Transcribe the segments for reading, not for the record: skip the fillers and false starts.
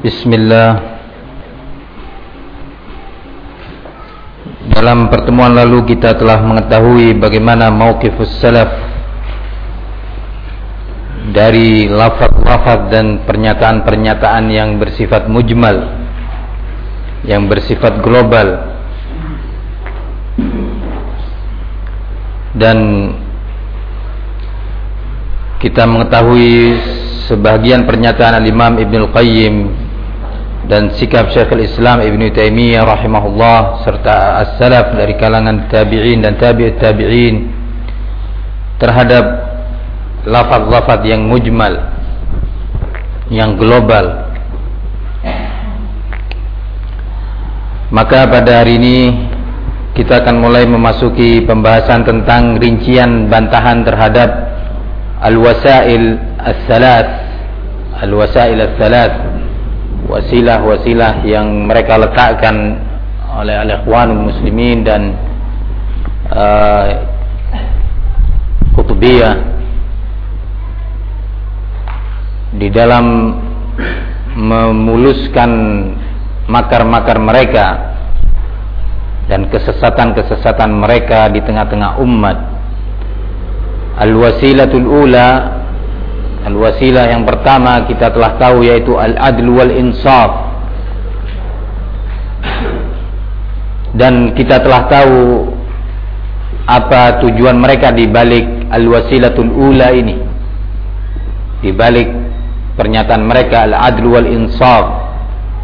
Bismillah. Dalam pertemuan lalu kita telah mengetahui bagaimana mauqifus salaf dari lafaz-lafaz dan pernyataan-pernyataan yang bersifat mujmal, yang bersifat global, dan kita mengetahui sebagian pernyataan Al-Imam Ibnul Qayyim dan sikap Syekhul Islam Ibnu Taimiyah rahimahullah serta as-salaf dari kalangan tabi'in dan tabi'ut tabi'in terhadap lafaz-lafaz yang mujmal, yang global. Maka pada hari ini kita akan mulai memasuki pembahasan tentang rincian bantahan terhadap al-wasail as-salat, wasilah-wasilah yang mereka letakkan oleh al-ikhwanul muslimin dan Qutbiyah di dalam memuluskan makar-makar mereka dan kesesatan-kesesatan mereka di tengah-tengah umat. Al-wasilatul ula, al-wasilah yang pertama kita telah tahu yaitu al-adl wal insaf. Dan kita telah tahu apa tujuan mereka di balik al-wasilatul ula ini. Di balik pernyataan mereka al-adl wal insaf,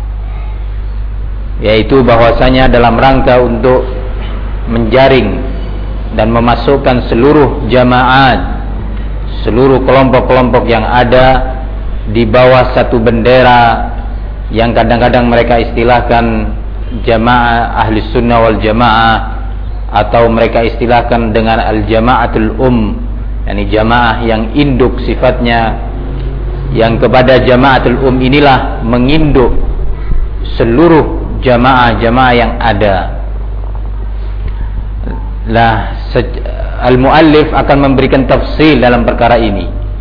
yaitu bahwasanya dalam rangka untuk menjaring dan memasukkan seluruh jamaat, seluruh kelompok-kelompok yang ada di bawah satu bendera yang kadang-kadang mereka istilahkan jamaah ahli sunnah wal jamaah, atau mereka istilahkan dengan al-jamaatul yakni jamaah yang induk sifatnya, yang kepada jamaatul inilah menginduk seluruh jamaah-jamaah yang ada. Lah, al-muallif akan memberikan tafsil dalam perkara ini.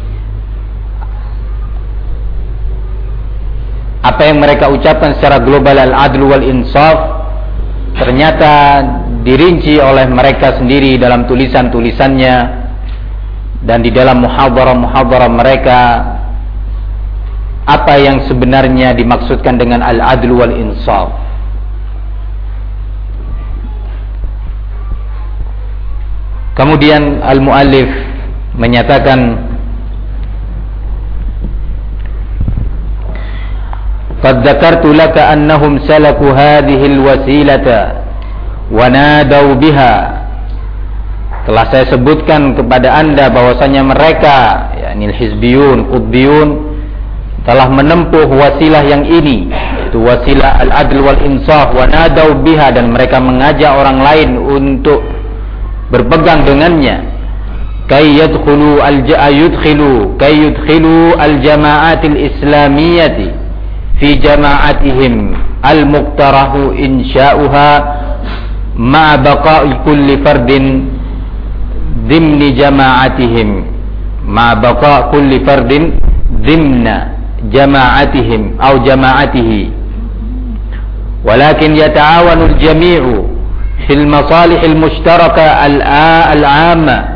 Apa yang mereka ucapkan secara global al-adl wal insaf ternyata dirinci oleh mereka sendiri dalam tulisan-tulisannya dan di dalam muhadharah-muhadharah mereka, apa yang sebenarnya dimaksudkan dengan al-adl wal insaf. Kemudian al-muallif menyatakan, qad dzakartu laka annahum salaku hadhihi al-wasilata wa nadaw biha. Telah saya sebutkan kepada Anda bahwasanya mereka, yakni al-hizbiyun, qutbiyun, telah menempuh wasilah yang ini, yaitu wasilah al-adl wal insaf, wa nadaw biha, dan mereka mengajak orang lain untuk berpegang dengannya. Kay yadkhulu al-jama'atil islamiyyati fi jama'atihim al-muqtarahu insya'uha ma'a baqa'i kulli fardin dhimni jama'atihim, ma'a baqa' kulli fardin dhimna jama'atihim aw jama'atihi, walakin yata'awanu al-jami'u fil masalih al-mushtaraka al-'amma.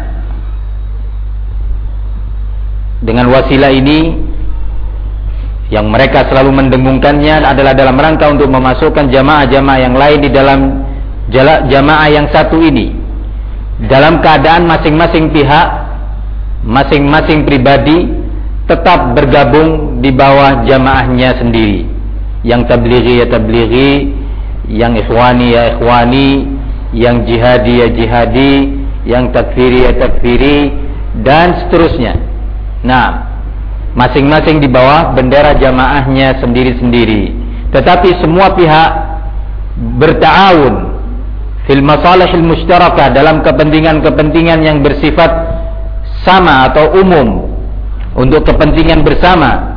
Dengan wasilah ini yang mereka selalu mendengungkannya adalah dalam rangka untuk memasukkan jamaah-jamaah yang lain di dalam jamaah yang satu ini, dalam keadaan masing-masing pihak, masing-masing pribadi tetap bergabung di bawah jamaahnya sendiri. Yang tablighi ya tablighi, yang ikhwani ya ikhwani, yang jihadi ya jihadi, yang takfiri ya takfiri, dan seterusnya. Nah, masing-masing di bawah bendera jamaahnya sendiri-sendiri, tetapi semua pihak berta'awun fil masalihil mushtarakah, dalam kepentingan-kepentingan yang bersifat sama atau umum, untuk kepentingan bersama.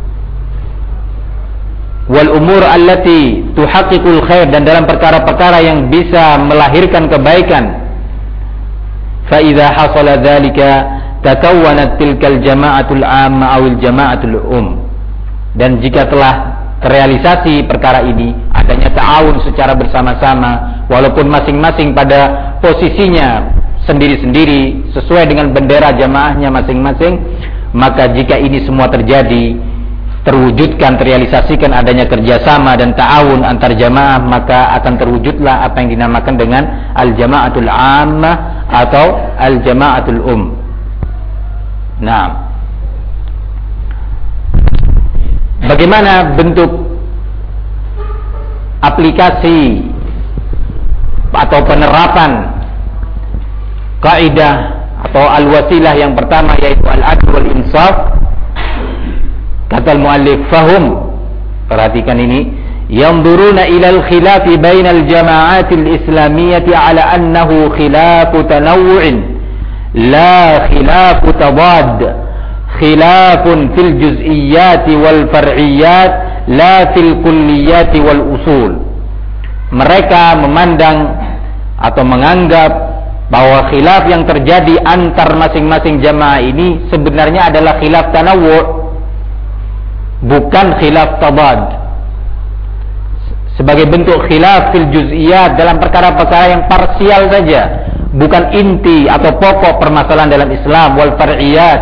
Wal umur allati tuhaqqiqul khair, dan dalam perkara-perkara yang bisa melahirkan kebaikan. Fa idza hasala dzalika takawwanat tilkal jama'atul 'amma awil jama'atul dan jika telah terrealisasi perkara ini, adanya ta'awun secara bersama-sama, walaupun masing-masing pada posisinya sendiri-sendiri sesuai dengan bendera jamaahnya masing-masing, maka jika ini semua terjadi, terwujudkan, terrealisasikan adanya kerjasama dan ta'awun antar jamaah, maka akan terwujudlah apa yang dinamakan dengan al-jama'atul ammah atau al-jama'atul Nah, bagaimana bentuk aplikasi atau penerapan kaidah atau al-wasilah yang pertama, yaitu al-adl wal insaf? Kata al-muallif, fahum, perhatikan ini, yanzuruna ila al-khilafi baina al-jama'at al-islamiyyah ala annahu khilafu tanawwu'in la khilafu tadad, khilafun fil juz'iyyat wal far'iyyat la fil kulliyat wal usul. Mereka memandang atau menganggap bahwa khilaf yang terjadi antar masing-masing jamaah ini sebenarnya adalah khilaf tanawwu', bukan khilaf tadad, sebagai bentuk khilaf fil juz'iyat, dalam perkara-perkara yang parsial saja, bukan inti atau pokok permasalahan dalam Islam, wal far'iyat.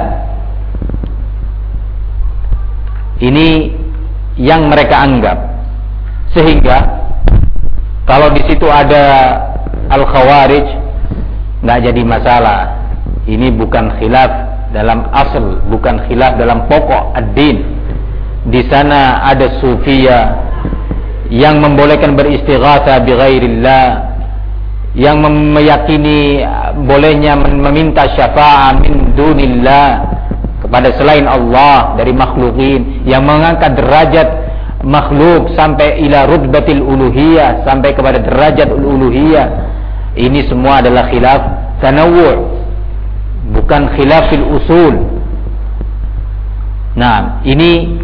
Ini yang mereka anggap, sehingga kalau di situ ada al-khawarij, nggak jadi masalah. Ini bukan khilaf dalam asal, bukan khilaf dalam pokok ad-din. Di sana ada sufiyah yang membolehkan beristighatsah bi ghairillah, yang meyakini bolehnya meminta syafa'ah min dunillah kepada selain Allah dari makhlukin, yang mengangkat derajat makhluk sampai ila rutbatil uluhiyah, sampai kepada derajat uluhiyah. Ini semua adalah khilaf tanawwu', bukan khilafil usul. Nah, ini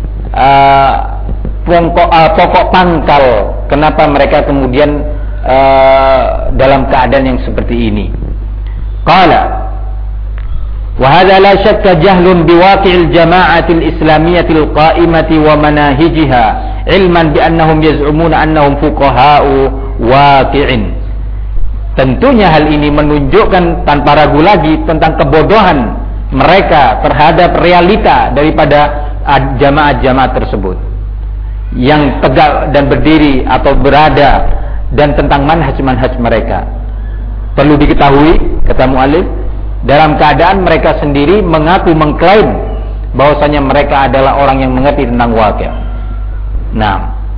pokok pangkal kenapa mereka kemudian dalam keadaan yang seperti ini. Qala wa hadha la shakka jahlun biwaqi'il jama'atil islamiyatil qa'imati wa manahijiha, ilman bi annahum yaz'umuna annahum fuqaha'u waqi'in. Tentunya hal ini menunjukkan tanpa ragu lagi tentang kebodohan mereka terhadap realita daripada jamaah-jamaah tersebut yang tegak dan berdiri atau berada, dan tentang manhaj-manhaj mereka. Perlu diketahui, kata mu'alif, dalam keadaan mereka sendiri mengaku mengklaim bahwasanya mereka adalah orang yang mengerti tentang waqi'. Nah,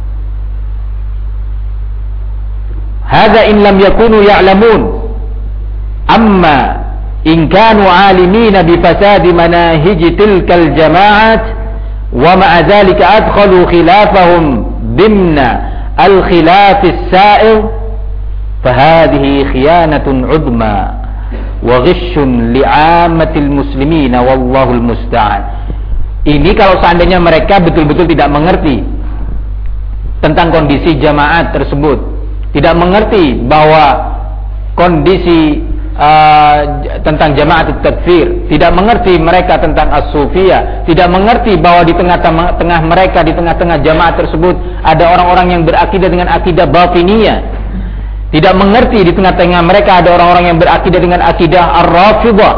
hadza in lam yakunu ya'lamun, amma in kanu 'alimina bi fasadi manahij tilkal jama'at wa ma'a dhalika adkhalu khilafahum dimna al-khilaf as-sa'ir fa hadhihi khiyanatun 'udma wa ghishun li'ammatil muslimin wallahul musta'an. Ini kalau seandainya mereka betul-betul tidak mengerti tentang kondisi jamaat tersebut, tidak mengerti bahwa kondisi tentang jamaat takfir, tidak mengerti mereka tentang as-sufiyah, tidak mengerti bahwa di tengah-tengah mereka, di tengah-tengah jamaat tersebut ada orang-orang yang berakidah dengan akidah batiniyah, tidak mengerti di tengah-tengah mereka ada orang-orang yang berakidah dengan akidah ar-rafidah.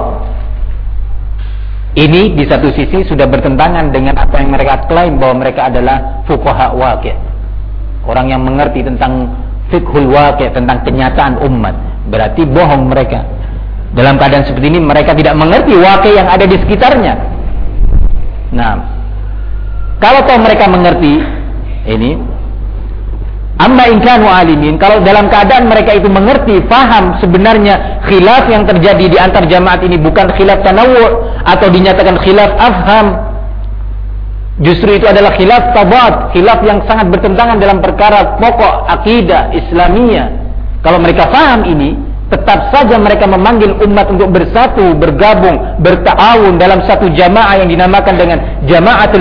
Ini di satu sisi sudah bertentangan dengan apa yang mereka klaim bahwa mereka adalah fuqaha waqi', orang yang mengerti tentang fiqhul waqi', tentang kenyataan umat. Berarti bohong mereka. Dalam keadaan seperti ini mereka tidak mengerti waqi' yang ada di sekitarnya. Nah, kalau mereka mengerti ini, amma in kanu alimin, kalau dalam keadaan mereka itu mengerti, faham sebenarnya khilaf yang terjadi di antar jamaat ini bukan khilaf tanawwu' atau dinyatakan khilaf afham, justru itu adalah khilaf tabad, khilaf yang sangat bertentangan dalam perkara pokok akidah Islamiyah. Kalau mereka faham ini, tetap saja mereka memanggil umat untuk bersatu, bergabung, berta'awun dalam satu jamaah yang dinamakan dengan jama'atul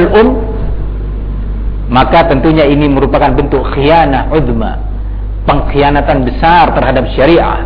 maka tentunya ini merupakan bentuk khianah udma, pengkhianatan besar terhadap syariah,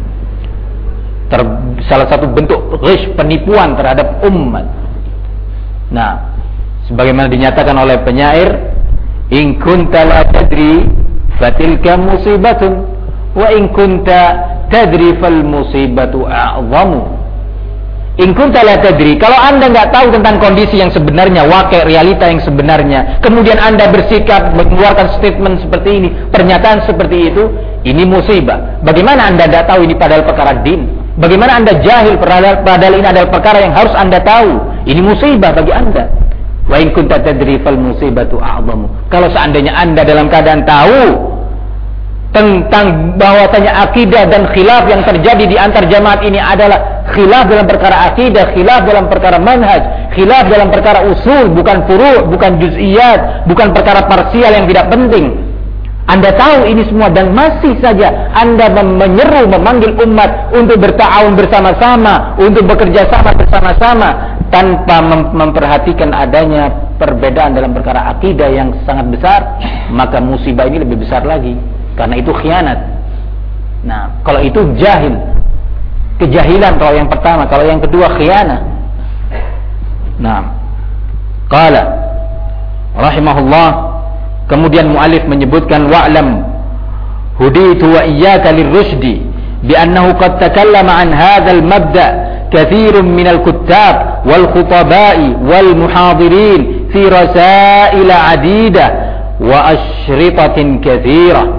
salah satu bentuk ghish, penipuan terhadap umat. Nah, sebagaimana dinyatakan oleh penyair, In kunta la tadri fatilka musibatun wa in kunta tadri fal musibatu a'zamu. In kunta la tadri, kalau Anda enggak tahu tentang kondisi yang sebenarnya, wakil realita yang sebenarnya, kemudian Anda bersikap mengeluarkan statement seperti ini, pernyataan seperti itu, ini musibah. Bagaimana Anda tidak tahu ini padahal perkara din? Bagaimana Anda jahil padahal ini adalah perkara yang harus Anda tahu? Ini musibah bagi Anda. Wa in kunta tadri fal musibatu a'zamu. Kalau seandainya Anda dalam keadaan tahu tentang bahwasanya akidah dan khilaf yang terjadi di antar jamaat ini adalah khilaf dalam perkara akidah, khilaf dalam perkara manhaj, khilaf dalam perkara usul, bukan furu', bukan juz'iyat, bukan perkara parsial yang tidak penting. Anda tahu ini semua dan masih saja Anda menyeru, memanggil umat untuk berta'awun bersama-sama, untuk bekerja sama bersama-sama tanpa memperhatikan adanya perbedaan dalam perkara akidah yang sangat besar, maka musibah ini lebih besar lagi. Karena itu khianat. Nah, kalau itu jahil, kejahilan kalau yang pertama, kalau yang kedua khianat. Nah, qala rahimahullah, kemudian muallif menyebutkan wa'lam huditu wa iyyaka lirrusydi bi annahu qad takallama an hadzal mabda' katsirun minal kuttab wal khutaba'i wal muhadirin fi rasail 'adidah wa asyritatin katsirah.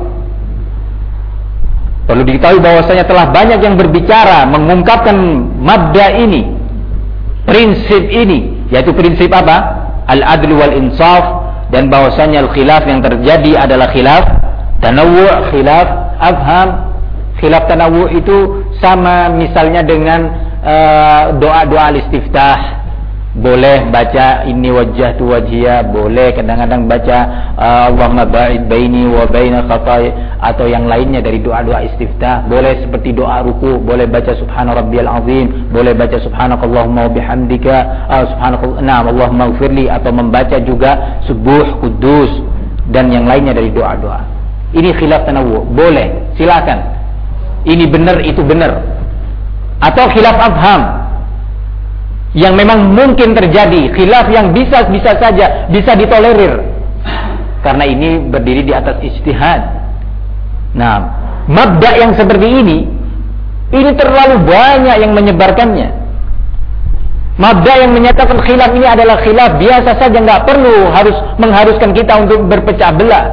Perlu diketahui bahwasanya telah banyak yang berbicara mengungkapkan mabda ini, prinsip ini, yaitu prinsip apa? Al-adl wal insaf, dan bahwasanya al-khilaf yang terjadi adalah khilaf tanawwu', khilaf afham. Khilaf tanawwu' itu sama misalnya dengan doa-doa al-istiftah. Boleh baca inni wajjahtu wajhiya, boleh kadang-kadang baca Allahumma ba'id baini wa baina khataaya, atau yang lainnya dari doa-doa istiftah. Boleh seperti doa ruku, boleh baca subhana rabbiyal azim, boleh baca subhanakallahumma wa bihamdika, Allahumma ighfirli, atau membaca juga subuh kudus dan yang lainnya dari doa-doa. Ini khilaf tanawwu, boleh, silakan. Ini benar, itu benar. Atau khilaf afham, yang memang mungkin terjadi, khilaf yang bisa saja bisa ditolerir karena ini berdiri di atas ijtihad. Nah, mabda' yang seperti ini terlalu banyak yang menyebarkannya. Mabda' yang menyatakan khilaf ini adalah khilaf biasa saja, nggak perlu harus mengharuskan kita untuk berpecah belah.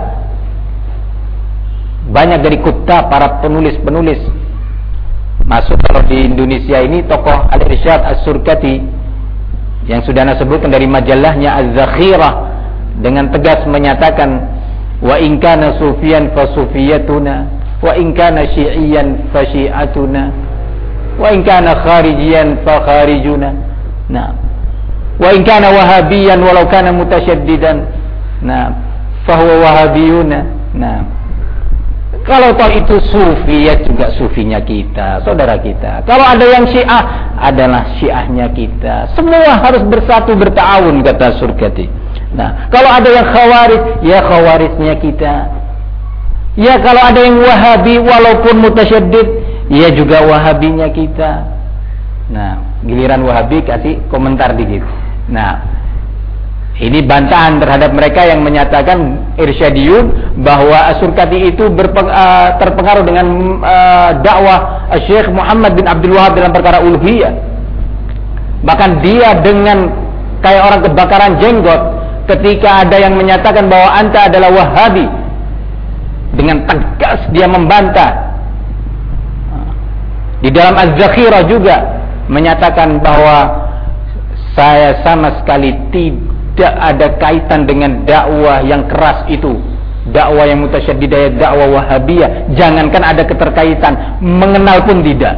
Banyak dari kuttab, para penulis-penulis, masuk kalau di Indonesia ini tokoh Al-Irsyad As-Surkati yang sudah Anda sebutkan dari majalahnya Az-Zakhirah, dengan tegas menyatakan wa in kana sufiyan fa sufiyatuna wa in kana syi'iyan fa syi'atuna wa in kana kharijiyan fa kharijuna. Nah, wa in kana wahabiyan walau kana mutasyaddidan, nah, fa huwa wahabiyuna. Nah, kalau toh itu sufi, ya juga sufinya kita, saudara kita. Kalau ada yang syiah, adalah syiahnya kita. Semua harus bersatu, berta'awun, kata Surkati. Nah, kalau ada yang khawarij, ya khawarijnya kita. Ya kalau ada yang wahabi, walaupun mutasyaddid, ya juga wahabinya kita. Nah, giliran wahabi kasih komentar dikit. Nah, ini bantahan terhadap mereka yang menyatakan irsyadiyun bahwa As-Surkati itu terpengaruh dengan dakwah Syekh Muhammad bin Abdul Wahab dalam perkara uluhiyah. Bahkan dia dengan kayak orang kebakaran jenggot ketika ada yang menyatakan bahwa anta adalah Wahabi, dengan tegas dia membantah. Di dalam Az-Zakhirah juga menyatakan bahwa saya sama sekali tidak ada kaitan dengan dakwah yang keras itu, dakwah yang mutasyaddidah, dakwah Wahabiyah. Jangankan ada keterkaitan, mengenal pun tidak.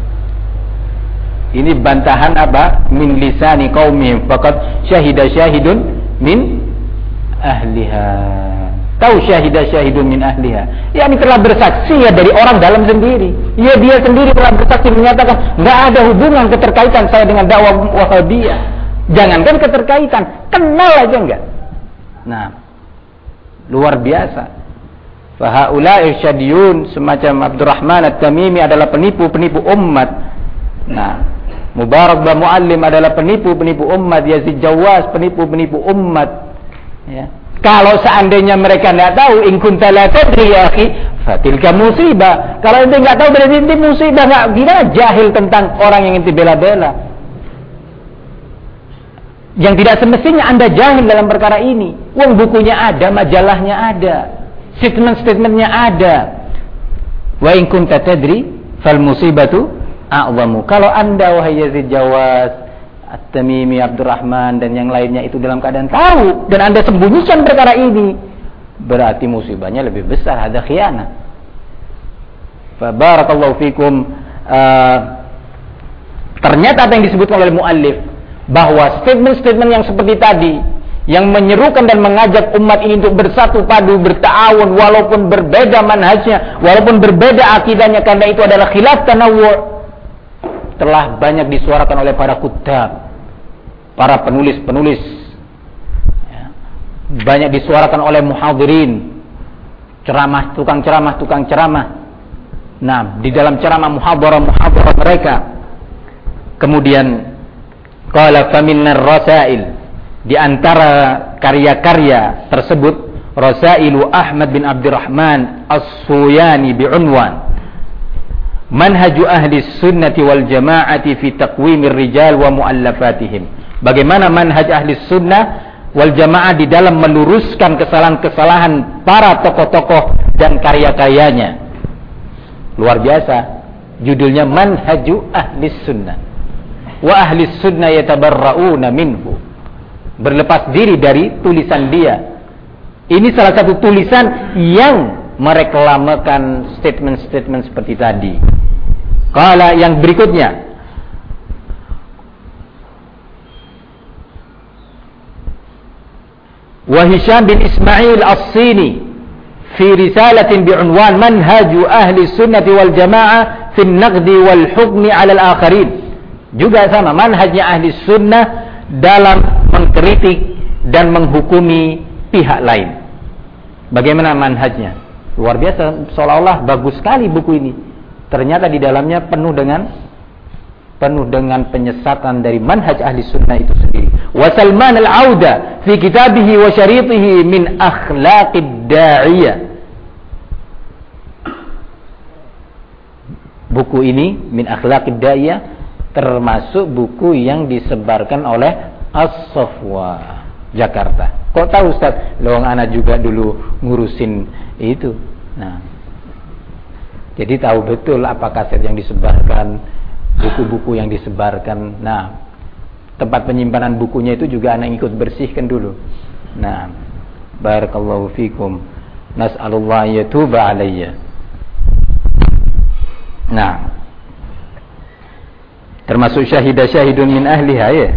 Ini bantahan apa? Min lisani qaumihim faqad syahida syahidun min ahliha. Tahu syahida syahidun min ahliha, ya ini telah bersaksi ya dari orang dalam sendiri. Ya dia sendiri telah bersaksi menyatakan enggak ada hubungan keterkaitan saya dengan dakwah Wahabiyah. Jangankan keterkaitan, kenal aja enggak. Nah, luar biasa. Fahaula irsyadiyun, semacam Abdurrahman At-Tamimi adalah penipu-penipu umat. Nah, Mubarak bin Muallim adalah penipu-penipu umat. Yazid Jawaz penipu-penipu umat. Ya. Kalau seandainya mereka tidak tahu, in kunta la tadri ya akhi, fatilka musibah. Kalau ente nggak tahu berarti ente musibah. Nggak gimana jahil tentang orang yang ente bela-bela. Yang tidak semestinya anda jahil dalam perkara ini. Uang bukunya ada, majalahnya ada, statement-statementnya ada. Wa in kunta tadri fal musibatu a'zamu. Kalau anda wahai Yazid Jawas, At-Tamimi, Abdurrahman dan yang lainnya itu dalam keadaan tahu dan anda sembunyikan perkara ini, berarti musibahnya lebih besar. Ada khianat. Fa barakallahu fikum. Ternyata apa yang disebutkan oleh muallif, bahwa statement-statement yang seperti tadi yang menyerukan dan mengajak umat ini untuk bersatu padu, berta'awun, walaupun berbeda manhajnya, walaupun berbeda akidahnya, karena itu adalah khilaf tanawwu', telah banyak disuarakan oleh para kutab, para penulis-penulis, ya. Banyak disuarakan oleh muhadirin, tukang ceramah. Nah, di dalam ceramah muhadarah mereka. Kemudian qala faminnar rasail, di antara karya-karya tersebut, Rasailu Ahmad bin Abdurrahman As-Suyani bi'unwan Manhaju ahli sunnati wal jama'ati fi taqwimir rijal wa mu'allafatihim. Bagaimana manhaj ahli sunnah wal jama'ah di dalam meluruskan kesalahan-kesalahan para tokoh-tokoh dan karya-karyanya. Luar biasa. Judulnya Manhaju ahli sunnah. Wa ahli sunnah yatabarra'una minhu. Berlepas diri dari tulisan dia. Ini salah satu tulisan yang mereklamakan statement-statement seperti tadi. Qala, yang berikutnya, wa Hisham bin Ismail As-Sini fi risalatin bi'unwan Manhaju ahli sunnati wal jamaah fi an-naqdi wal hukmi 'ala al-akharin. Juga sama manhajnya ahli sunnah dalam mengkritik dan menghukumi pihak lain. Bagaimana manhajnya? Luar biasa, seolah-olah bagus sekali buku ini. Ternyata di dalamnya penuh dengan penyesatan dari manhaj ahli sunnah itu sendiri. Wa Salman al-Auda fi kitabihi wa syaritihi min akhlaqid da'iyah. Buku ini min akhlaqid da'iyah termasuk buku yang disebarkan oleh As-Safwa Jakarta. Kok tahu Ustaz? Lawang anak juga dulu ngurusin itu. Nah, jadi tahu betul apa kaset yang disebarkan, buku-buku yang disebarkan. Nah, tempat penyimpanan bukunya itu juga anak ikut bersihkan dulu. Nah, barakallahu fikum. Nas'alullah yatuba alayya. Nah, termasuk syahidun min ahliha ya.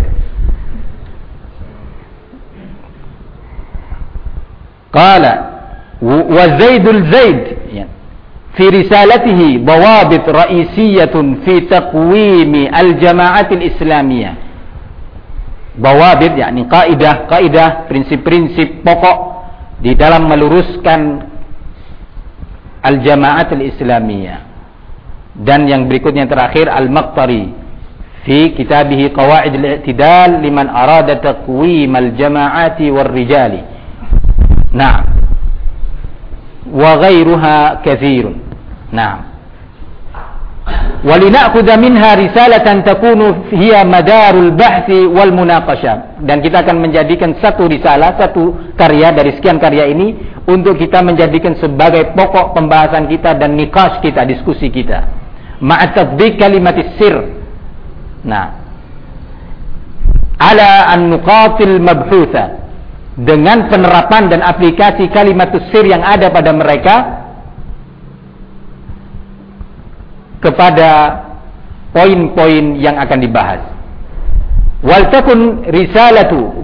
Qala wa Zaidul Zaid ya. Fi risalatihi dawabit ra'isiyatun fi taqwimi al-jama'atil islamiyah. Dawabit yakni kaidah, prinsip-prinsip pokok di dalam meluruskan al-jama'atil islamiyah. Dan yang berikutnya terakhir Al-Maqtari fi kitabihi Qawaid al-i'tidal liman arada taqwim al-jama'ati war rijali. Nah, wa ghairuha katsirun. Nah, walina'khudha minha risalatan takunu hiya madarul bahthi wal munaqashah. Dan kita akan menjadikan satu risalah, satu karya dari sekian karya ini untuk kita menjadikan sebagai pokok pembahasan kita dan niqash kita, diskusi kita. Ma'a tatbiq kalimatis sir. Nah, ala an-nuqatil mabhutha, dengan penerapan dan aplikasi kalimatus sir yang ada pada mereka kepada poin-poin yang akan dibahas. Wal takun risalatu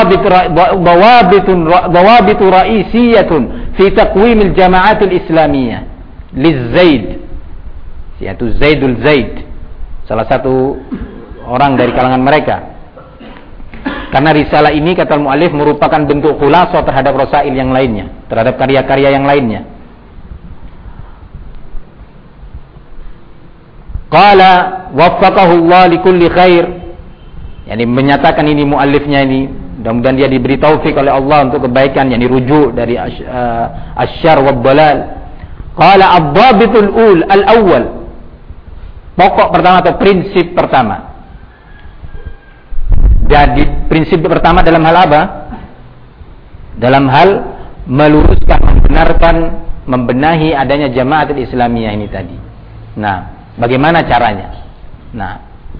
dawabit ra'isiyatun fi taqwimil jama'atil islamiyah liz-Zaid, yaitu Zaidul Zaid, salah satu orang dari kalangan mereka. Karena risalah ini kata mu'allif merupakan bentuk khulasa terhadap rasail yang lainnya, terhadap karya-karya yang lainnya. Qala waffaqahu Allah likulli khair. Yani menyatakan ini muallifnya ini Mudah-mudahan dia diberi taufik oleh Allah untuk kebaikan, yang dirujuk dari asyar wa dhalal. Qala ad-dhabitul al-awwal. Pokok pertama atau prinsip pertama. Jadi prinsip pertama dalam hal apa? Dalam hal meluruskan, membenarkan, membenahi adanya Jamaatul Islamiyah ini tadi. Nah, bagaimana caranya? Nah,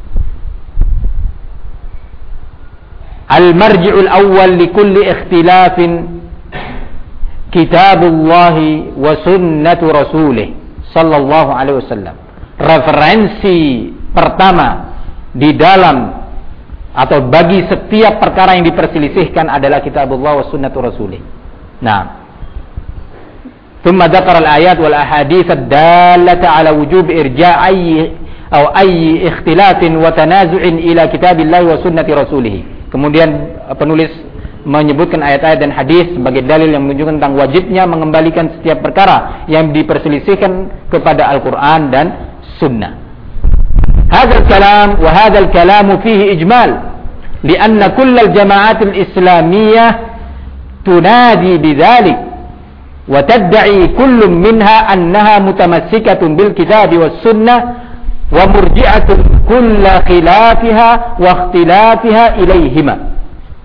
al-marji'ul awwal li kulli ikhtilafin kitabullah wa sunnatu rasulih sallallahu alaihi wasallam. Referensi pertama di dalam atau bagi setiap perkara yang diperselisihkan adalah kitabullah wa sunnatu rasulih. Nah, thumma dzakara al-ayat wal ahadits ad-dallata ala wujub irja' ayyi ikhtilafin wa tanazu'in ila kitabillahi wa sunnati rasulih. Kemudian penulis menyebutkan ayat-ayat dan hadis sebagai dalil yang menunjukkan tentang wajibnya mengembalikan setiap perkara yang diperselisihkan kepada Al-Quran dan Sunnah. Hadzal kalam wa hadzal kalam fihi ijmal, lianna kull al-jama'at al-islamiyyah tunadi bidzalik wa tad'i kullu minha annaha mutamassikatun bil kitab was sunnah wa murji'atun kulla khilafiha wa ikhtilafiha ilaihima.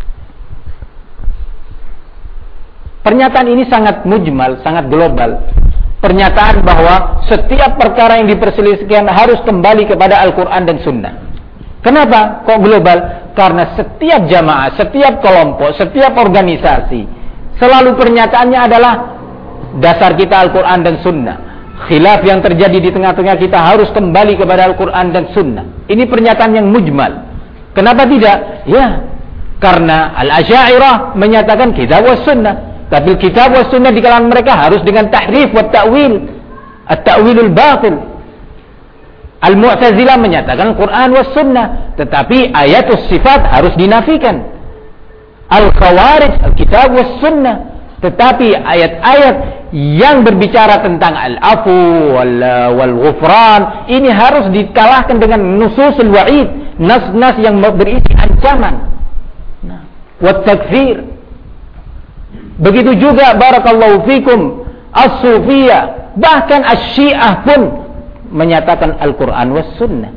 Pernyataan ini sangat mujmal, sangat global. Pernyataan bahwa setiap perkara yang diperselisihkan harus kembali kepada Al-Quran dan Sunnah. Kenapa kok global? Karena setiap jamaah, setiap kelompok, setiap organisasi selalu pernyataannya adalah dasar kita Al-Quran dan Sunnah. Khilaf yang terjadi di tengah-tengah kita harus kembali kepada Al-Quran dan Sunnah. Ini pernyataan yang mujmal. Kenapa tidak? Ya, karena Al-Asy'ariyah menyatakan kitab was sunnah. Tapi kitab was sunnah di kalangan mereka harus dengan tahrif wa ta'wil, at-ta'wilul batil. Al-Mu'tazilah menyatakan Quran was sunnah, tetapi ayatus sifat harus dinafikan. Al-Khawarij al-kitab was sunnah, tetapi ayat-ayat yang berbicara tentang al-afu wal ghufran ini harus dikalahkan dengan nususul wa'id, nas-nas yang berisi ancaman. Nah, wat takfir. Begitu juga barakallahu fikum as-sufiyah, bahkan asy-syiah pun menyatakan Al-Quran was sunnah.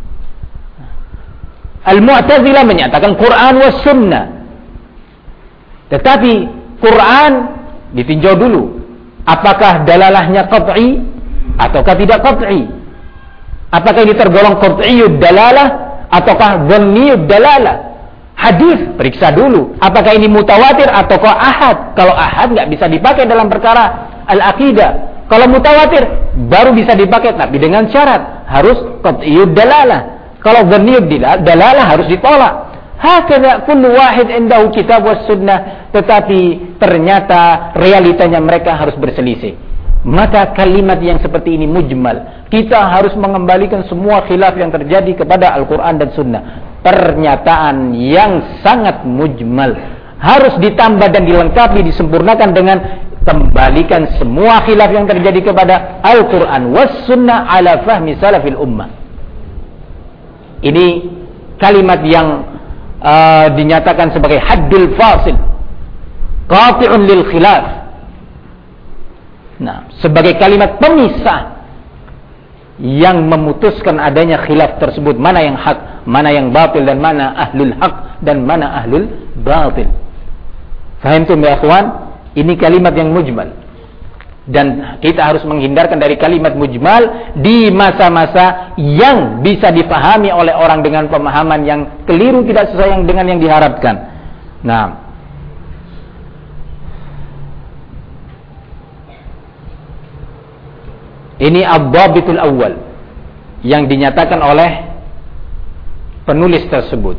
Al-Mu'tazilah menyatakan Quran was sunnah. Tetapi Quran ditinjau dulu, apakah dalalahnya qat'i ataukah tidak qat'i? Apakah ini tergolong qat'iyud dalalah ataukah dhanniyud dalalah? Hadis, periksa dulu apakah ini mutawatir ataukah ahad. Kalau ahad nggak bisa dipakai dalam perkara al-aqidah. Kalau mutawatir baru bisa dipakai, tapi dengan syarat harus qat'iyud dalalah. Kalau dhanniyud dalalah harus ditolak. Hakadha kullu wahid indahu kitab was sunnah, tetapi ternyata realitanya mereka harus berselisih. Maka kalimat yang seperti ini mujmal. Kita harus mengembalikan semua khilaf yang terjadi kepada Al-Quran dan Sunnah. Pernyataan yang sangat mujmal harus ditambah dan dilengkapi, disempurnakan dengan kembalikan semua khilaf yang terjadi kepada Al-Quran was Sunnah ala fahmi salafil ummah. Ini kalimat yang dinyatakan sebagai haddul fasil, qati'un lil khilaf. Nah, sebagai kalimat pemisah yang memutuskan adanya khilaf tersebut, mana yang hak, mana yang batil, dan mana ahlul haq dan mana ahlul batil. Fahamtum ya akhwan? Ini kalimat yang mujmal, dan kita harus menghindarkan dari kalimat mujmal di masa-masa yang bisa dipahami oleh orang dengan pemahaman yang keliru, tidak sesuai dengan yang diharapkan. Nah, ini ad-dhabitul awwal yang dinyatakan oleh penulis tersebut.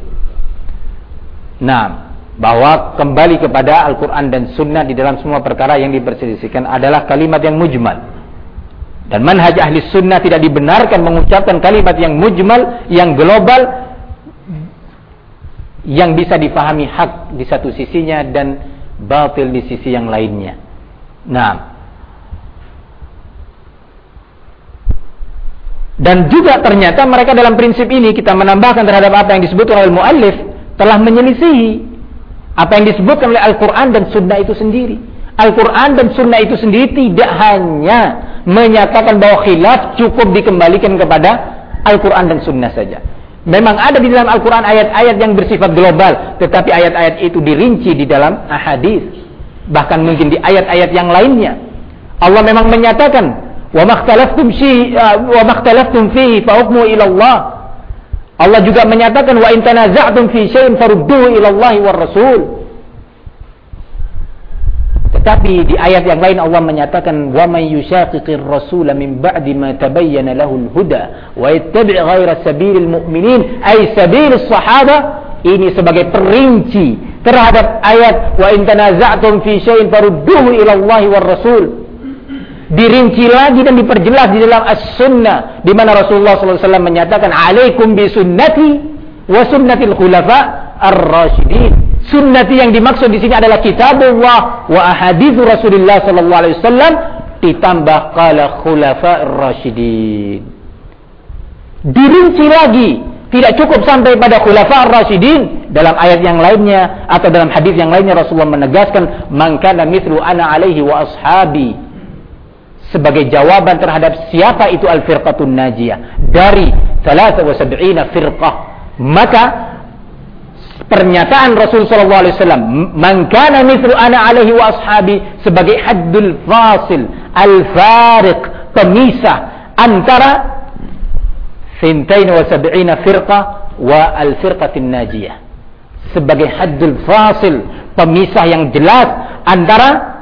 Nah, bahwa kembali kepada Al-Quran dan Sunnah di dalam semua perkara yang diperselisihkan adalah kalimat yang mujmal. Dan manhaj ahli sunnah tidak dibenarkan mengucapkan kalimat yang mujmal, yang global, yang bisa difahami hak di satu sisinya dan batil di sisi yang lainnya. Nah, dan juga ternyata mereka dalam prinsip ini, kita menambahkan terhadap apa yang disebutkan oleh muallif, telah menyelisihi Apa yang disebutkan oleh Al-Quran dan Sunnah itu sendiri. Al-Quran dan Sunnah itu sendiri tidak hanya menyatakan bahwa khilaf cukup dikembalikan kepada Al-Quran dan Sunnah saja. Memang ada di dalam Al-Quran ayat-ayat yang bersifat global, tetapi ayat-ayat itu dirinci di dalam ahadits. Bahkan mungkin di ayat-ayat yang lainnya Allah memang menyatakan wa makhtalaftum fihi fa hukmu ila Allah. Allah juga menyatakan wa in tanaza'tum fi syai'in farudduhu ila Allah war Rasul. Tetapi di ayat yang lain Allah menyatakan wa may yushaqiqir rasul min ba'di ma tabayyana lahul huda wa yattabi' ghaira sabilil mu'minin ay sabilis sahaba. Ini sebagai perinci terhadap ayat wa in tanaza'tum fi syai'in farudduhu ila Allah war Rasul. Dirinci lagi dan diperjelas di dalam As-Sunnah, di mana Rasulullah SAW menyatakan alaikum bi sunnati wa sunnatil khulafa ar-rasyidin. Sunnati yang dimaksud di sini adalah kitabullah wa ahadits Rasulullah sallallahu alaihi wasallam ditambah qala khulafa ar-rasyidin. Dirinci lagi, tidak cukup sampai pada khulafa ar-rasyidin. Dalam ayat yang lainnya atau dalam hadis yang lainnya Rasulullah menegaskan man kana mithlu ana alaihi wa ashabi, sebagai jawaban terhadap siapa itu al-firqatun najiyah dari 73 firqah. Maka pernyataan Rasul sallallahu alaihi wasallam man kana mithlu ana alaihi wa ashabi sebagai haddul fasil al-fariq, pemisah antara 72 firqah wa al-firqatin najiyah, sebagai haddul fasil, pemisah yang jelas antara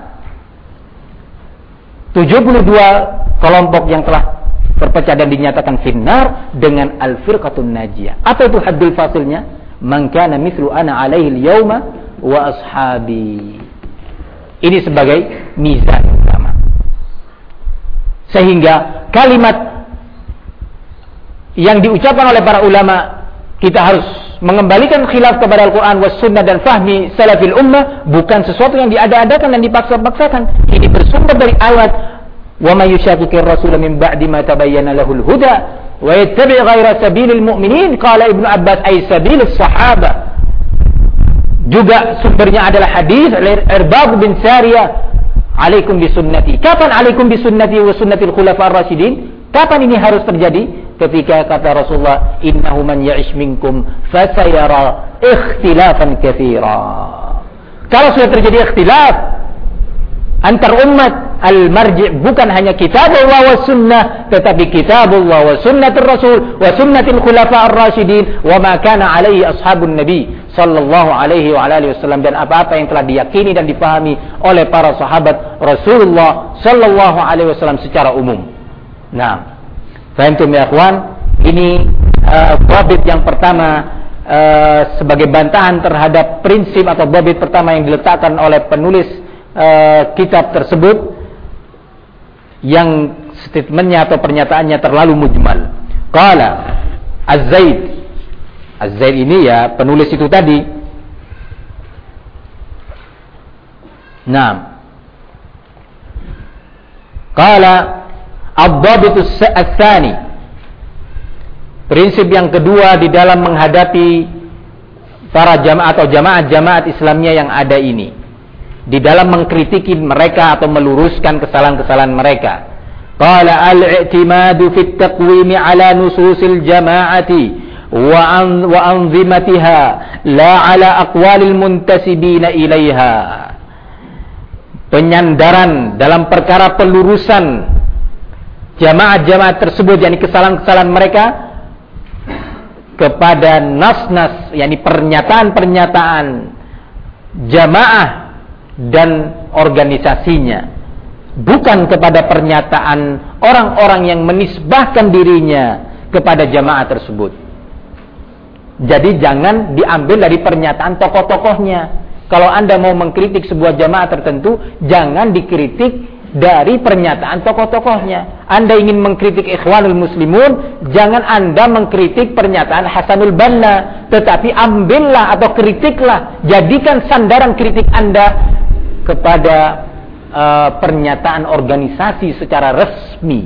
72 kelompok yang telah terpecah dan dinyatakan finnar dengan al-firqatun najiyah. Apa itu haddul fasilnya? Man kana mithlu ana alaihi al-yawma wa ashabi. Ini sebagai mizan utama. Sehingga kalimat yang diucapkan oleh para ulama, kita harus mengembalikan khilaf kepada Al-Quran was sunnah dan fahmi salafil ummah, bukan sesuatu yang diada-adakan dan dipaksa-paksakan. Ini bersumber dari ayat wa may yushaqiqir rasul min ba'di ma tabayyana lahul huda wa yattabi' ghaira sabilil mu'minin qala Ibnu Abbas ay sabilis sahaba. Juga sumbernya adalah hadis Irbad bin Sariyah, alaikum bisunnati. Kapan alaikum bisunnati wa sunnatil khulafa ar-rasyidin? Kapan ini harus terjadi? Ketika kata Rasulullah innahu man ya'ish minkum fasayara ikhtilafan katsira. Kalau sudah terjadi ikhtilaf antar umat, al-marji' bukan hanya kitabullah wa sunnah, tetapi kitabullah wa sunnatur rasul wa sunnatil khulafa ar-rasyidin wa ma kana alaihi ashabun nabi sallallahu alaihi wa alihi wasallam, dan apa-apa yang telah diyakini dan dipahami oleh para sahabat Rasulullah sallallahu alaihi wasallam secara umum. Nah, fahamtum ya akhwan, ini babit yang pertama sebagai bantahan terhadap prinsip atau babit pertama yang diletakkan oleh penulis kitab tersebut, yang statementnya atau pernyataannya terlalu mujmal. Qala Az-Zaid ini ya penulis itu tadi. Nah, qala ad-dabitus ats-tsani, prinsip yang kedua di dalam menghadapi para jamaah atau jamaat-jamaat Islamnya yang ada ini, di dalam mengkritiki mereka atau meluruskan kesalahan-kesalahan mereka. Qala al-i'timadu fit taqwimi ala nususil jama'ati wa anzimatiha la ala aqwalil muntasibina ilaiha. Penyandaran dalam perkara pelurusan jamaah-jamaah tersebut, yakni kesalahan-kesalahan mereka, kepada nas-nas, yakni pernyataan-pernyataan jamaah dan organisasinya, bukan kepada pernyataan orang-orang yang menisbahkan dirinya kepada jamaah tersebut. Jadi jangan diambil dari pernyataan tokoh-tokohnya. Kalau Anda mau mengkritik sebuah jamaah tertentu, jangan dikritik dari pernyataan tokoh-tokohnya. Anda ingin mengkritik Ikhwanul Muslimun, jangan Anda mengkritik pernyataan Hasanul Banna, tetapi ambillah atau kritiklah, jadikan sandaran kritik Anda kepada pernyataan organisasi secara resmi.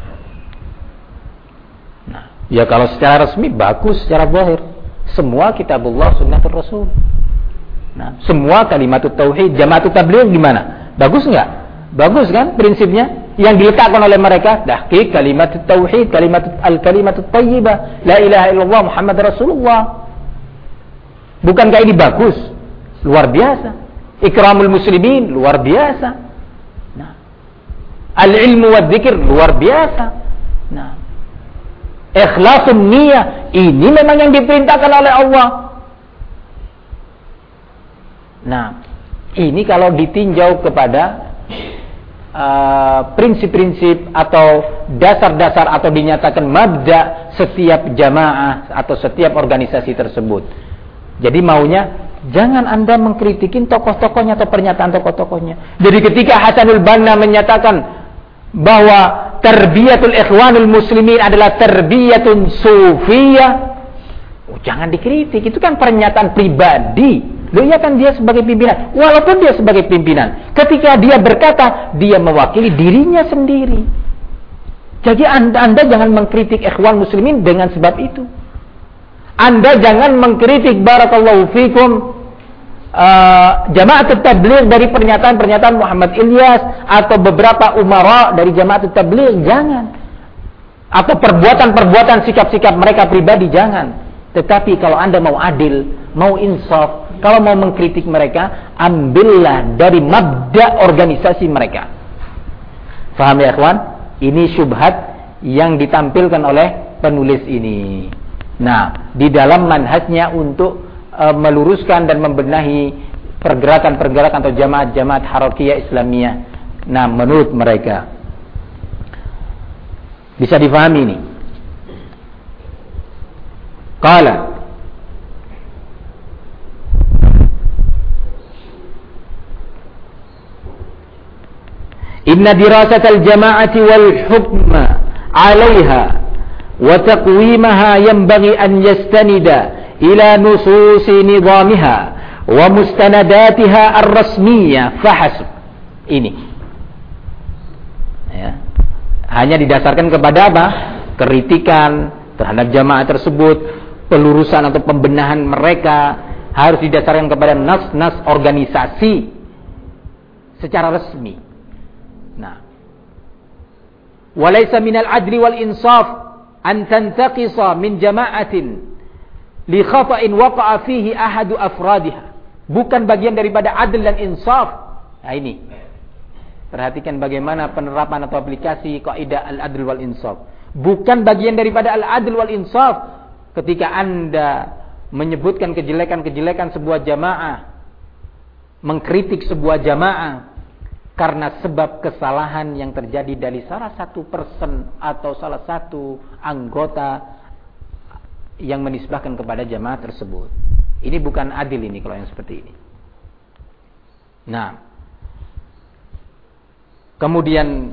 Nah, ya kalau secara resmi bagus, secara zahir semua kitabullah sunnatul rasul. Nah, semua kalimat tauhid, Jamaatut Tabligh gimana? Bagus enggak? Bagus kan prinsipnya? Yang diletakkan oleh mereka, tahqiq kalimat tauhid, kalimat thayyibah, la ilaha illallah Muhammad Rasulullah. Bukankah ini bagus? Luar biasa. Ikramul muslimin, luar biasa. Nah, al-ilmu wa dzikir, luar biasa. Nah, ikhlasun niyah, ini memang yang diperintahkan oleh Allah. Nah, ini kalau ditinjau kepada prinsip-prinsip atau dasar-dasar atau dinyatakan mabda setiap jamaah atau setiap organisasi tersebut. Jadi maunya jangan Anda mengkritikin tokoh-tokohnya atau pernyataan tokoh-tokohnya. Jadi ketika Hasanul Banna menyatakan bahwa tarbiyatul ikhwanul muslimin adalah tarbiyatun sufiyah, jangan dikritik, itu kan pernyataan pribadi. Loh, iya kan dia sebagai pimpinan. Walaupun dia sebagai pimpinan, ketika dia berkata, dia mewakili dirinya sendiri. Jadi anda jangan mengkritik ikhwan muslimin dengan sebab itu. Anda jangan mengkritik barakallahu fikum Jamaatut Tabligh dari pernyataan-pernyataan Muhammad Ilyas atau beberapa umara dari Jamaatut Tabligh, jangan. Atau perbuatan-perbuatan sikap-sikap mereka pribadi, jangan. Tetapi kalau Anda mau adil, mau insaf, kalau mau mengkritik mereka, ambillah dari mabda organisasi mereka. Faham ya ikhwan? Ini syubhat yang ditampilkan oleh penulis ini. Nah, di dalam manhajnya untuk meluruskan dan membenahi pergerakan-pergerakan atau jamaat-jamaat harakiyah Islamiyah. Nah, menurut mereka bisa difahami ini. Qala inna dirasatal jama'ati wal hukma 'alayha wa taqwimaha yanbaghi an yastanida ila nususi nizamiha wa mustanadatiha ar-rasmiyah fahasb. Ini ya, hanya didasarkan kepada apa? Kritikan terhadap jamaah tersebut, pelurusan atau pembenahan mereka harus didasarkan kepada nas-nas organisasi secara resmi. Nah, walaysa minal adli wal insaf an tantaqisa min jama'atin li khata'in waqa'a fihi ahadu afradiha. Bukan bagian daripada adil dan insaf. Nah, ini perhatikan bagaimana penerapan atau aplikasi kaidah al-adl wal insaf. Bukan bagian daripada al-adl wal insaf ketika Anda menyebutkan kejelekan-kejelekan sebuah jamaah, mengkritik sebuah jamaah karena sebab kesalahan yang terjadi dari salah satu person atau salah satu anggota yang menisbahkan kepada jamaah tersebut. Ini bukan adil ini kalau yang seperti ini. Nah, kemudian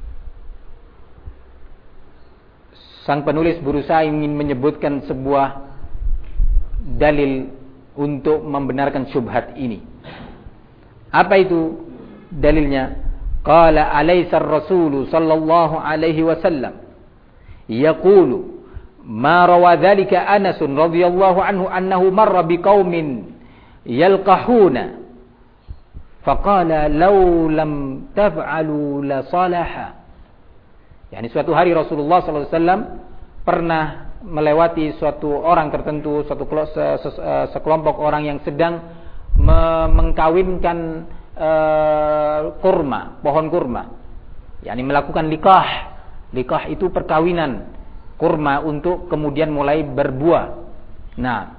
sang penulis berusaha ingin menyebutkan sebuah dalil untuk membenarkan syubhat ini. Apa itu dalilnya? Qala alaysa ar-rasul sallallahu alaihi wasallam yaqulu ma rawa dhalika Anas radhiyallahu anhu annahu marra biqaumin yalqahuna faqala law lam taf'alu la salaha. Yani suatu hari Rasulullah SAW pernah melewati suatu orang tertentu, sekelompok orang yang sedang mengkawinkan kurma, pohon kurma. Yani melakukan likah. Likah itu perkawinan kurma untuk kemudian mulai berbuah. Nah,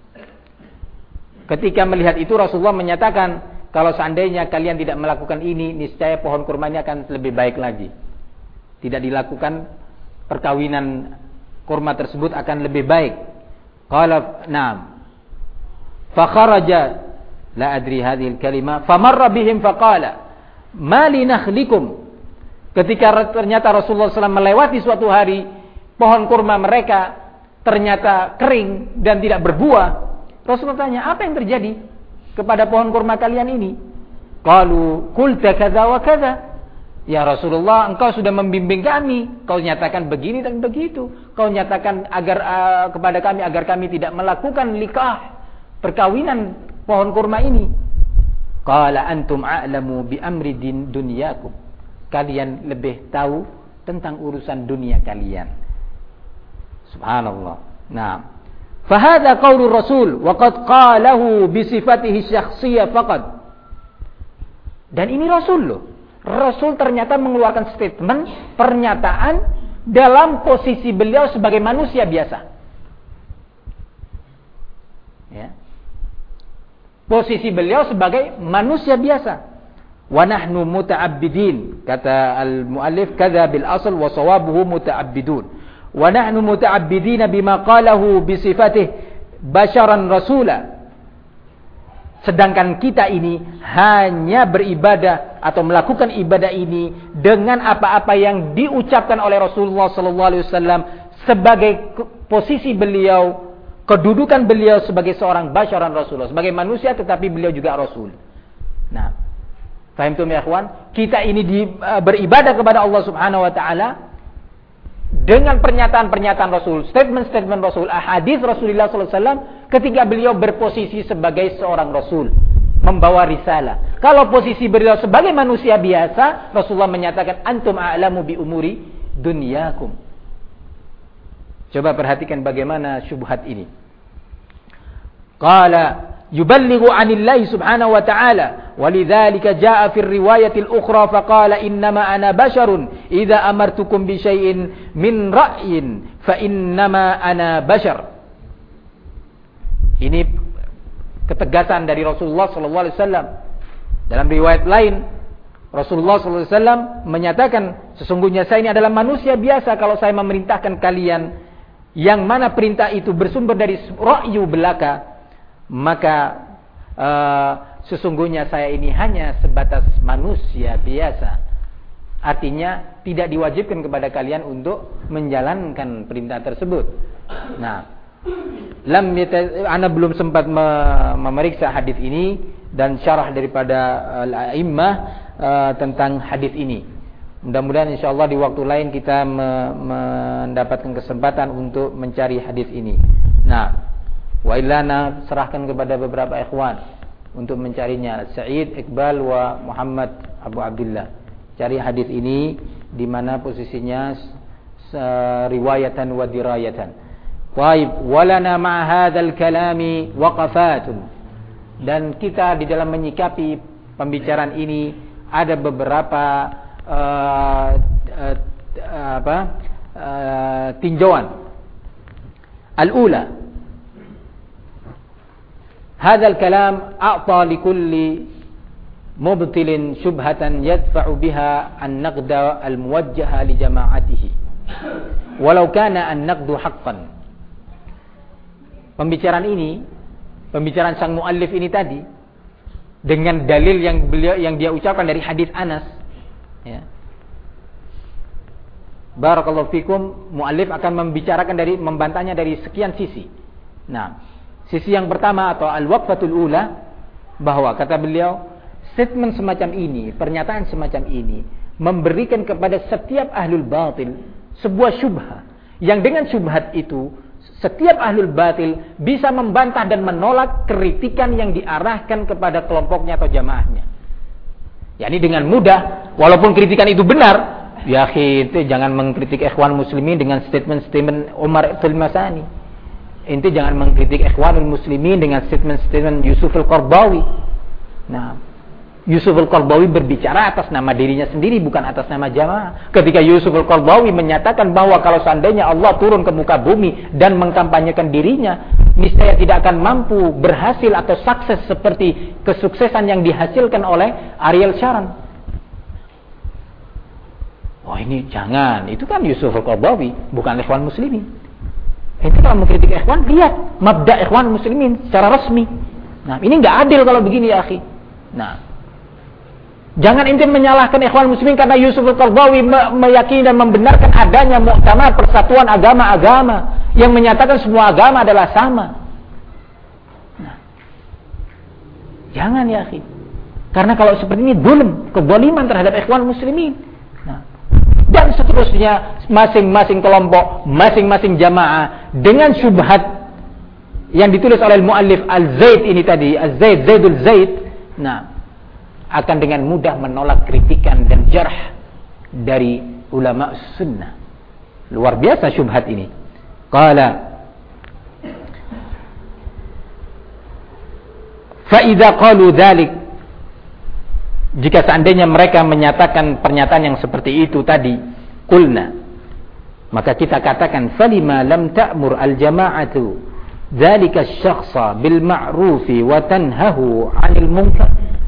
ketika melihat itu Rasulullah menyatakan, kalau seandainya kalian tidak melakukan ini, niscaya pohon kurmanya akan lebih baik lagi. Tidak dilakukan perkawinan kurma tersebut akan lebih baik. Qala na'am. Fa kharaja la adri hadhihi al-kalimah famarra bihim faqala ma li nakhlikum. Ketika ternyata Rasulullah SAW melewati suatu hari, pohon kurma mereka ternyata kering dan tidak berbuah. Rasulullah tanya, apa yang terjadi kepada pohon kurma kalian ini? Qalu qulta kadza wa kadza. Ya Rasulullah, engkau sudah membimbing kami. Kau nyatakan begini dan begitu. Kau nyatakan agar kepada kami agar kami tidak melakukan likah, perkawinan pohon kurma ini? Qala antum a'lamu bi amri dunyakum. Kalian lebih tahu tentang urusan dunia kalian. Subhanallah. Nah, fahadha qaulu Rasul wa qad qalahu bi sifatihi syakhsiyah faqat. Dan ini Rasul loh. Rasul ternyata mengeluarkan statement, pernyataan dalam posisi beliau sebagai manusia biasa. Ya. Posisi beliau sebagai manusia biasa. Wa nahnu muta'abbidin, kata al-muallif, kadza bil asl wa sawabuhu muta'abbidun. Wa nahnu muta'abbidin bima qalahu bi sifatihi basyaran rasula. Sedangkan kita ini hanya beribadah atau melakukan ibadah ini dengan apa-apa yang diucapkan oleh Rasulullah sallallahu alaihi wasallam sebagai posisi beliau, kedudukan beliau sebagai seorang basyaran Rasulullah, sebagai manusia tetapi beliau juga Rasul. Nah, fahimtum ya ikhwan? Kita ini beribadah kepada Allah Subhanahu wa taala dengan pernyataan-pernyataan Rasul, statement-statement Rasul, ahadits Rasulullah sallallahu alaihi wasallam ketika beliau berposisi sebagai seorang Rasul, membawa risalah. Kalau posisi beliau sebagai manusia biasa, Rasulullah menyatakan antum a'lamu bi umuri dunyakum. Coba perhatikan bagaimana syubhat ini. Qala yuballighu 'anillahi subhanahu wa ta'ala walidzalika jaa'a fi riwayatil ukhra faqala innama ana basharun idza amartukum bi syai'in min ra'yin fa innama ana bashar. Ini ketegasan dari Rasulullah sallallahu alaihi wasallam. Dalam riwayat lain Rasulullah sallallahu alaihi wasallam menyatakan sesungguhnya saya ini adalah manusia biasa kalau saya memerintahkan kalian yang mana perintah itu bersumber dari ra'yu belaka, maka sesungguhnya saya ini hanya sebatas manusia biasa. Artinya tidak diwajibkan kepada kalian untuk menjalankan perintah tersebut. Nah, ana belum sempat memeriksa hadis ini dan syarah daripada al-a'immah tentang hadis ini. Mudah-mudahan insyaallah di waktu lain kita mendapatkan kesempatan untuk mencari hadis ini. Nah, wa illana serahkan kepada beberapa ikhwan untuk mencarinya. Sa'id, Iqbal wa Muhammad Abu Abdullah. Cari hadis ini di mana posisinya riwayatan wa dirayatan. Baik, walana ma hadzal kalami waqafatun. Dan kita di dalam menyikapi pembicaraan ini ada beberapa tinjauan. Al-ula, hadzal kalam a'ta likulli mubtilin syubhatan yadfa'u biha an-naqda al-muwajjaha li jama'atihi walau kana an-naqdu haqqan. Pembicaraan sang muallif ini tadi dengan dalil yang dia ucapkan dari hadis Anas, ya. Barakallahu fikum, muallif akan membantahnya dari sekian sisi. Nah, sisi yang pertama atau al-waqfatul ula, bahwa kata beliau, statement semacam ini, pernyataan semacam ini memberikan kepada setiap ahlul batil sebuah syubhat, yang dengan syubhat itu setiap ahlul batil bisa membantah dan menolak kritikan yang diarahkan kepada kelompoknya atau jamaahnya. Yani dengan mudah, walaupun kritikan itu benar, ya ente jangan mengkritik ikhwan muslimin dengan statement-statement Umar Al-Masani. Ente jangan mengkritik ikhwanul muslimin dengan statement-statement Yusuf Al-Qardawi. Nah, Yusuf Al-Qardawi berbicara atas nama dirinya sendiri, bukan atas nama jamaah. Ketika Yusuf Al-Qardawi menyatakan bahwa kalau seandainya Allah turun ke muka bumi dan mengkampanyekan dirinya, niscaya tidak akan mampu berhasil atau sukses seperti kesuksesan yang dihasilkan oleh Ariel Sharon. Oh ini jangan, itu kan Yusuf Al-Qardawi, bukan ikhwan muslimin. Itu kalau mengkritik ikhwan, lihat mabda ikhwan muslimin secara resmi. Nah ini nggak adil kalau begini ya akhi. Nah, jangan ente menyalahkan ikhwan muslimin karena Yusuf Al-Qardawi meyakini dan membenarkan adanya muktamar persatuan agama-agama yang menyatakan semua agama adalah sama. Nah, jangan ya akhi. Karena kalau seperti ini zulm, kezaliman terhadap ikhwan muslimin. Nah, dan seterusnya masing-masing kelompok, masing-masing jamaah dengan syubhat yang ditulis oleh muallif Al-Zaid ini tadi, Zaidul Zaid, nah, akan dengan mudah menolak kritikan dan jarh dari ulama sunnah. Luar biasa syubhat ini. Qala fa idza qalu dzalik, jika seandainya mereka menyatakan pernyataan yang seperti itu tadi, qulna, maka kita katakan falima lam ta'mur al-jama'atu dzalika asy-syakhsa bil ma'rufi wa tanhahu 'anil munkar,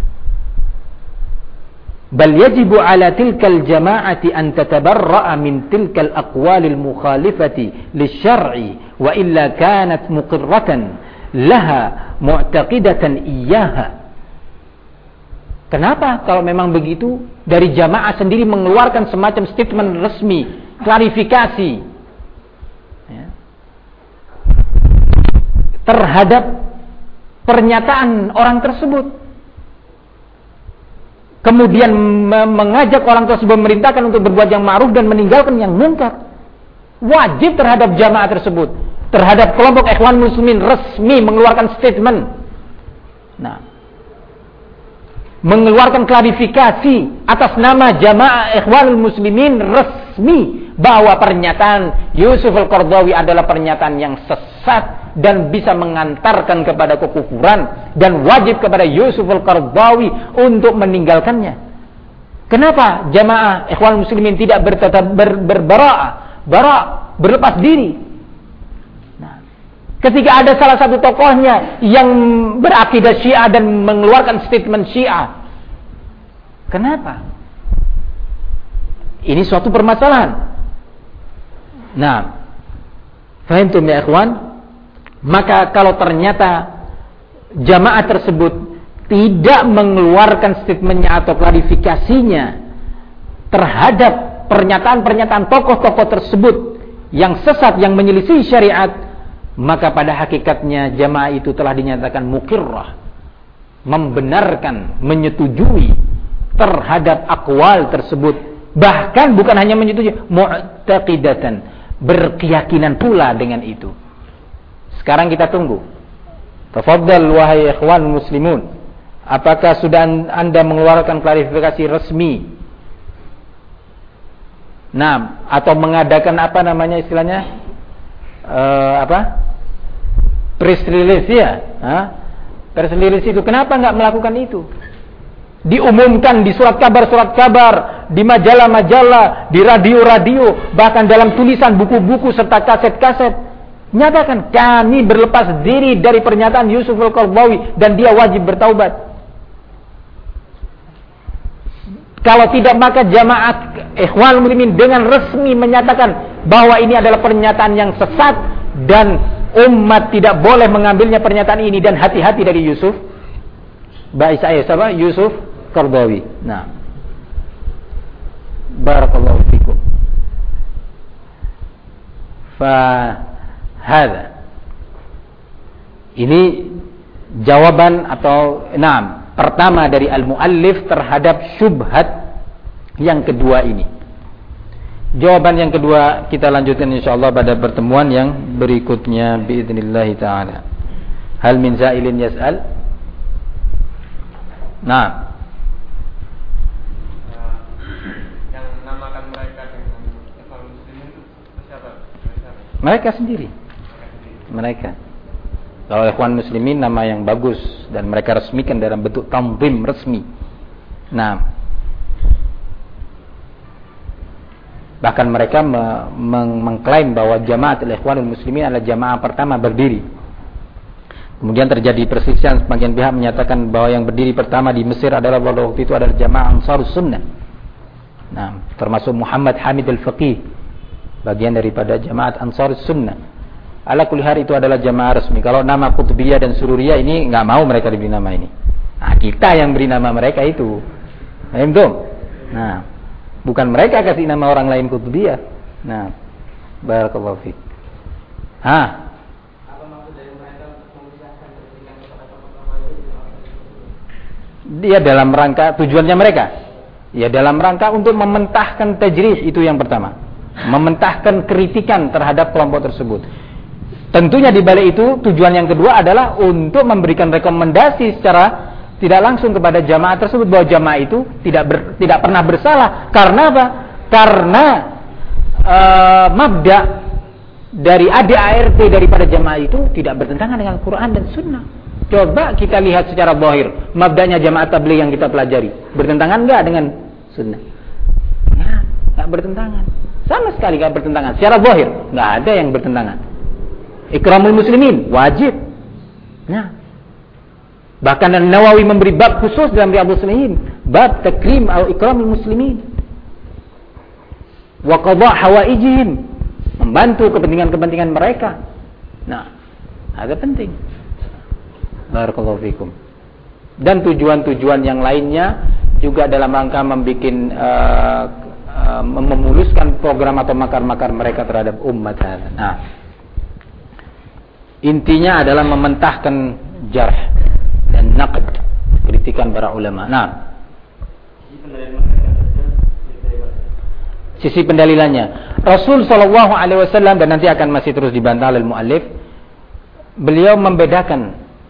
bal yajibu 'ala tilkal jama'ati an tatabarra'a min tilkal aqwalil mukhalifati lisyar'i wa illa kanat muqirratan laha mu'taqidatan iyyaha. Kenapa kalau memang begitu dari jamaah sendiri mengeluarkan semacam statement resmi, klarifikasi ya, terhadap pernyataan orang tersebut, kemudian mengajak orang tersebut, memerintahkan untuk berbuat yang ma'ruf dan meninggalkan yang munkar. Wajib terhadap jamaah tersebut, terhadap kelompok ikhwan muslimin resmi mengeluarkan statement, nah, mengeluarkan klarifikasi atas nama jamaah ikhwanul muslimin resmi bahwa pernyataan Yusuf Al-Qaradawi adalah pernyataan yang sesat dan bisa mengantarkan kepada kekufuran, dan wajib kepada Yusuf Al-Qaradawi untuk meninggalkannya. Kenapa jamaah ikhwanul muslimin tidak berlepas diri? Nah, ketika ada salah satu tokohnya yang berakidah Syiah dan mengeluarkan statement Syiah, kenapa? Ini suatu permasalahan. Nah, fahamtum ya ikhwan? Maka kalau ternyata jamaah tersebut tidak mengeluarkan statementnya atau klarifikasinya terhadap pernyataan-pernyataan tokoh-tokoh tersebut yang sesat, yang menyelisih syariat, maka pada hakikatnya jamaah itu telah dinyatakan muqirrah, membenarkan, menyetujui terhadap aqwal tersebut. Bahkan bukan hanya menyetujui, mu'taqidatan, berkeyakinan pula dengan itu. Sekarang kita tunggu. Tafadhal wahai ikhwan muslimun, apakah sudah Anda mengeluarkan klarifikasi resmi? Nah, atau mengadakan apa namanya istilahnya? Press release ya? Press release itu kenapa enggak melakukan itu? Diumumkan di surat kabar, di majalah-majalah, di radio-radio, bahkan dalam tulisan buku-buku serta kaset-kaset. Nyatakan kami berlepas diri dari pernyataan Yusuf Al-Qaradawi dan dia wajib bertaubat. Kalau tidak, maka jamaah ikhwan muslimin dengan resmi menyatakan bahwa ini adalah pernyataan yang sesat dan umat tidak boleh mengambilnya pernyataan ini, dan hati-hati dari Yusuf. Yusuf Qaradawi. Nah, barakallahu fikum. Hada. Ini jawaban atau pertama dari al-muallif terhadap syubhat yang kedua ini. Jawaban yang kedua kita lanjutkan insyaallah pada pertemuan yang berikutnya biidznillah taala. Hal min zailin yas'al? Nah, yang namakan mereka dengan ikhwan muslimin itu siapa? Mereka sendiri. Mereka. Kalau ikhwan muslimin nama yang bagus dan mereka resmikan dalam bentuk tanzim resmi. Nah, bahkan mereka mengklaim bahwa Jamaatul Ikhwanul Muslimin adalah jamaah pertama berdiri. Kemudian terjadi perselisihan, sebagian pihak menyatakan bahwa yang berdiri pertama di Mesir adalah pada waktu itu adalah jamaah Ansarus Sunnah. Nah, termasuk Muhammad Hamid Al-Faqih, bagian daripada jamaah Ansarus Sunnah. Ala kulli hal itu adalah jamaah resmi. Kalau nama Qutbiyah dan Sururiyah ini nggak mau mereka diberi nama ini. Nah, kita yang beri nama mereka itu. Nah, bukan mereka kasih nama orang lain Qutbiyah. Nah, barakallahu fiik. Apa maksud dari mereka memisahkan kritikan kepada tokoh-tokoh itu? Dia dalam rangka tujuannya mereka. Ya dalam rangka untuk mementahkan tajrih, itu yang pertama. Mementahkan kritikan terhadap kelompok tersebut. Tentunya di balik itu tujuan yang kedua adalah untuk memberikan rekomendasi secara tidak langsung kepada jamaah tersebut bahwa jamaah itu tidak pernah bersalah. Karena apa? Karena mabda dari ADART daripada jamaah itu tidak bertentangan dengan Quran dan Sunnah. Coba kita lihat secara zahir, mabdanya jamaah tabligh yang kita pelajari bertentangan enggak dengan Sunnah? Enggak bertentangan. Sama sekali enggak bertentangan. Secara zahir enggak ada yang bertentangan. Ikramul muslimin wajib. Nah, bahkan An-Nawawi memberi bab khusus dalam Riyadhus Shalihin, bab takrim atau ikramul muslimin. Wa qada' hawaijihim, membantu kepentingan-kepentingan mereka. Nah, ada penting. Barakallahu fikum. Dan tujuan-tujuan yang lainnya juga dalam rangka memuluskan program atau makar-makar mereka terhadap umat. Nah, intinya adalah mementahkan jarh dan naqd, kritikan para ulama. Nah, sisi pendalilannya Rasul sallallahu alaihi wasallam, dan nanti akan masih terus dibantah oleh muallif, beliau membedakan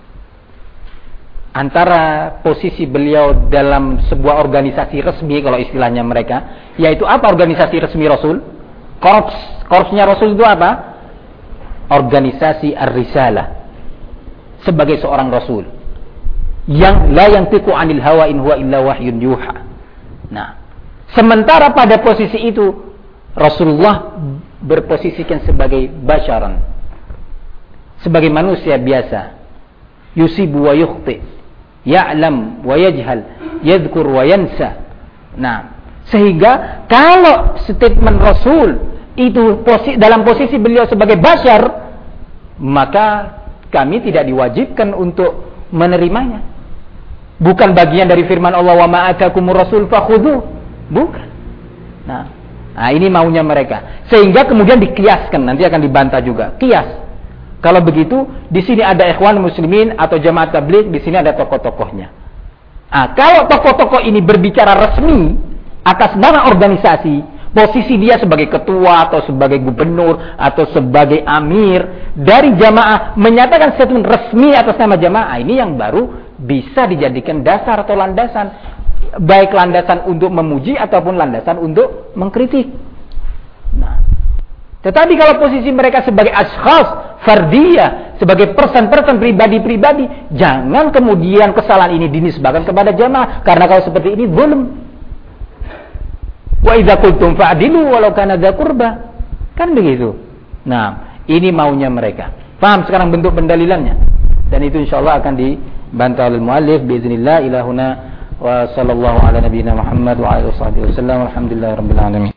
antara posisi beliau dalam sebuah organisasi resmi, kalau istilahnya mereka, yaitu apa organisasi resmi Rasul? Korpsnya Rasul itu apa? Organisasi ar-risalah, sebagai seorang Rasul yang la yantiqu 'anil hawa in huwa illa wahyun yuha. Nah, sementara pada posisi itu Rasulullah berposisikan sebagai basyaran, sebagai manusia biasa, yusibu wa yukhti, ya'lam wa yajhal, yadhkur wa yansa. Nah, sehingga kalau statement Rasul itu dalam posisi beliau sebagai basyar, maka kami tidak diwajibkan untuk menerimanya. Bukan bagian dari firman Allah, wa ma atakumur rasul fakhudhu. Bukan. Nah, ini maunya mereka. Sehingga kemudian dikiaskan, nanti akan dibantah juga. Kias. Kalau begitu, di sini ada ikhwan muslimin atau jamaah tabligh, di sini ada tokoh-tokohnya. Kalau tokoh-tokoh ini berbicara resmi atas nama organisasi, posisi dia sebagai ketua atau sebagai gubernur atau sebagai amir dari jamaah menyatakan statement resmi atas nama jamaah, ini yang baru bisa dijadikan dasar atau landasan, baik landasan untuk memuji ataupun landasan untuk mengkritik. Nah, tetapi kalau posisi mereka sebagai ashkhas fardiyah, sebagai person-person pribadi-pribadi, jangan kemudian kesalahan ini dinisbahkan kepada jamaah, karena kalau seperti ini zulm. Wa idza qultum fa'dilu walau kana dza qurba. Kan begitu. Nah, ini maunya mereka. Paham sekarang bentuk pendalilannya? Dan itu insyaallah akan dibantah oleh muallif biiznillah. Ilahuna wa sallallahu ala nabiyyina Muhammad wa alihi wasallam. Alhamdulillahirabbil alamin.